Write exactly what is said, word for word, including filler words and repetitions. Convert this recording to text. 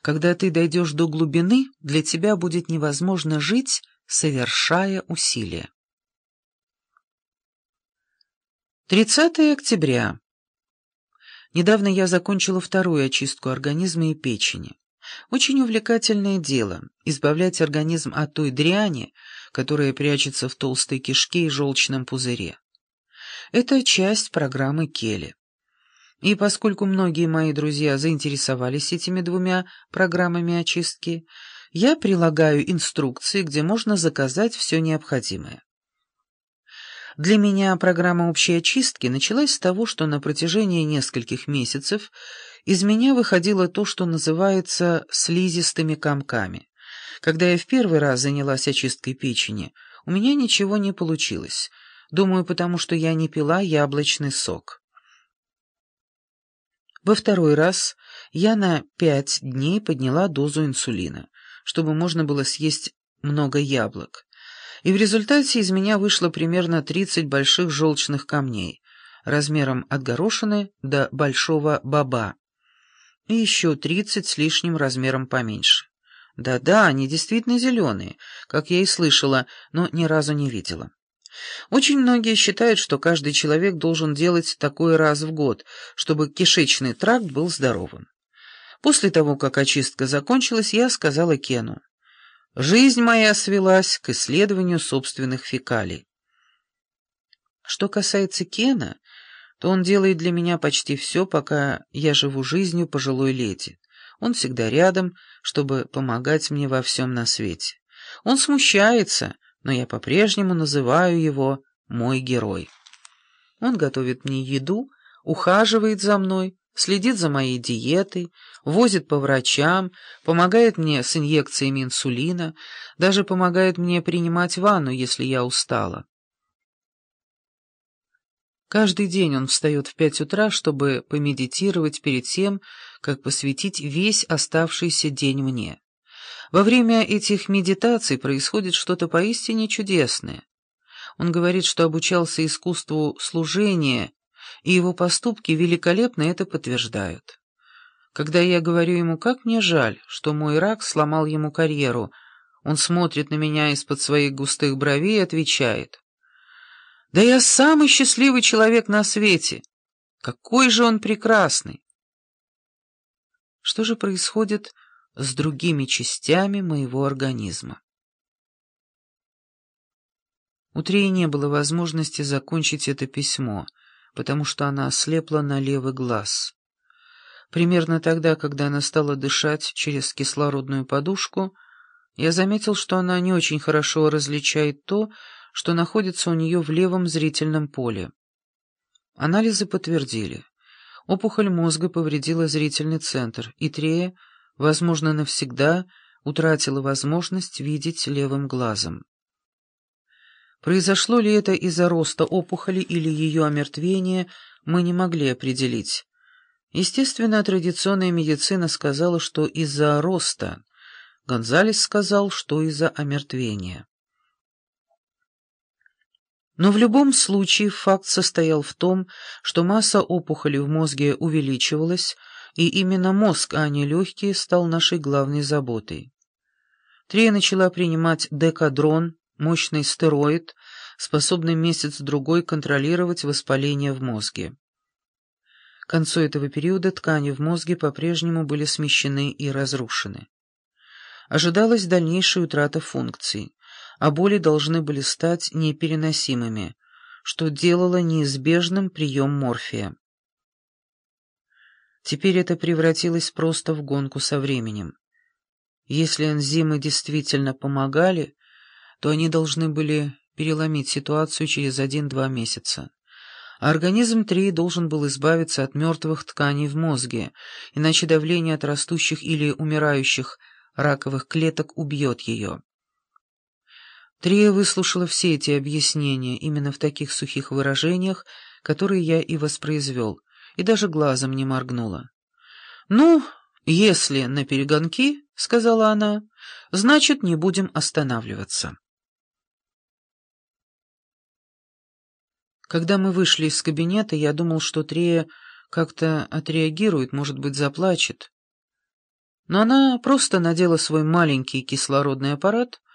Когда ты дойдешь до глубины, для тебя будет невозможно жить, совершая усилия. тридцатое октября. Недавно я закончила вторую очистку организма и печени. Очень увлекательное дело – избавлять организм от той дряни, которая прячется в толстой кишке и желчном пузыре. Это часть программы Келли. И поскольку многие мои друзья заинтересовались этими двумя программами очистки, я прилагаю инструкции, где можно заказать все необходимое. Для меня программа общей очистки началась с того, что на протяжении нескольких месяцев из меня выходило то, что называется слизистыми комками. Когда я в первый раз занялась очисткой печени, у меня ничего не получилось. Думаю, потому что я не пила яблочный сок. Во второй раз я на пять дней подняла дозу инсулина, чтобы можно было съесть много яблок. И в результате из меня вышло примерно тридцать больших желчных камней, размером от горошины до большого боба, и еще тридцать с лишним размером поменьше. Да-да, они действительно зеленые, как я и слышала, но ни разу не видела. Очень многие считают, что каждый человек должен делать такое раз в год, чтобы кишечный тракт был здоровым. После того, как очистка закончилась, я сказала Кену: «Жизнь моя свелась к исследованию собственных фекалий». Что касается Кена, то он делает для меня почти все, пока я живу жизнью пожилой леди. Он всегда рядом, чтобы помогать мне во всем на свете. Он смущается, но я по-прежнему называю его «мой герой». Он готовит мне еду, ухаживает за мной, следит за моей диетой, возит по врачам, помогает мне с инъекциями инсулина, даже помогает мне принимать ванну, если я устала. Каждый день он встает в пять утра, чтобы помедитировать перед тем, как посвятить весь оставшийся день мне. Во время этих медитаций происходит что-то поистине чудесное. Он говорит, что обучался искусству служения, и его поступки великолепно это подтверждают. Когда я говорю ему, как мне жаль, что мой рак сломал ему карьеру, он смотрит на меня из-под своих густых бровей и отвечает: «Да я самый счастливый человек на свете! Какой же он прекрасный!» Что же происходит с другими частями моего организма? У Треи не было возможности закончить это письмо, потому что она ослепла на левый глаз. Примерно тогда, когда она стала дышать через кислородную подушку, я заметил, что она не очень хорошо различает то, что находится у нее в левом зрительном поле. Анализы подтвердили: опухоль мозга повредила зрительный центр, и Трея, возможно, навсегда утратила возможность видеть левым глазом. Произошло ли это из-за роста опухоли или ее омертвения, мы не могли определить. Естественно, традиционная медицина сказала, что из-за роста. Гонзалес сказал, что из-за омертвения. Но в любом случае факт состоял в том, что масса опухоли в мозге увеличивалась, и именно мозг, а не легкие, стал нашей главной заботой. Трея начала принимать декадрон, мощный стероид, способный месяц-другой контролировать воспаление в мозге. К концу этого периода ткани в мозге по-прежнему были смещены и разрушены. Ожидалась дальнейшая утрата функций, а боли должны были стать непереносимыми, что делало неизбежным прием морфия. Теперь это превратилось просто в гонку со временем. Если энзимы действительно помогали, то они должны были переломить ситуацию через один-два месяца. А организм Треи должен был избавиться от мертвых тканей в мозге, иначе давление от растущих или умирающих раковых клеток убьет ее. Трея выслушала все эти объяснения именно в таких сухих выражениях, которые я и воспроизвел, и даже глазом не моргнула. «Ну, если на перегонки, — сказала она, — значит, не будем останавливаться». Когда мы вышли из кабинета, я думал, что Трея как-то отреагирует, может быть, заплачет. Но она просто надела свой маленький кислородный аппарат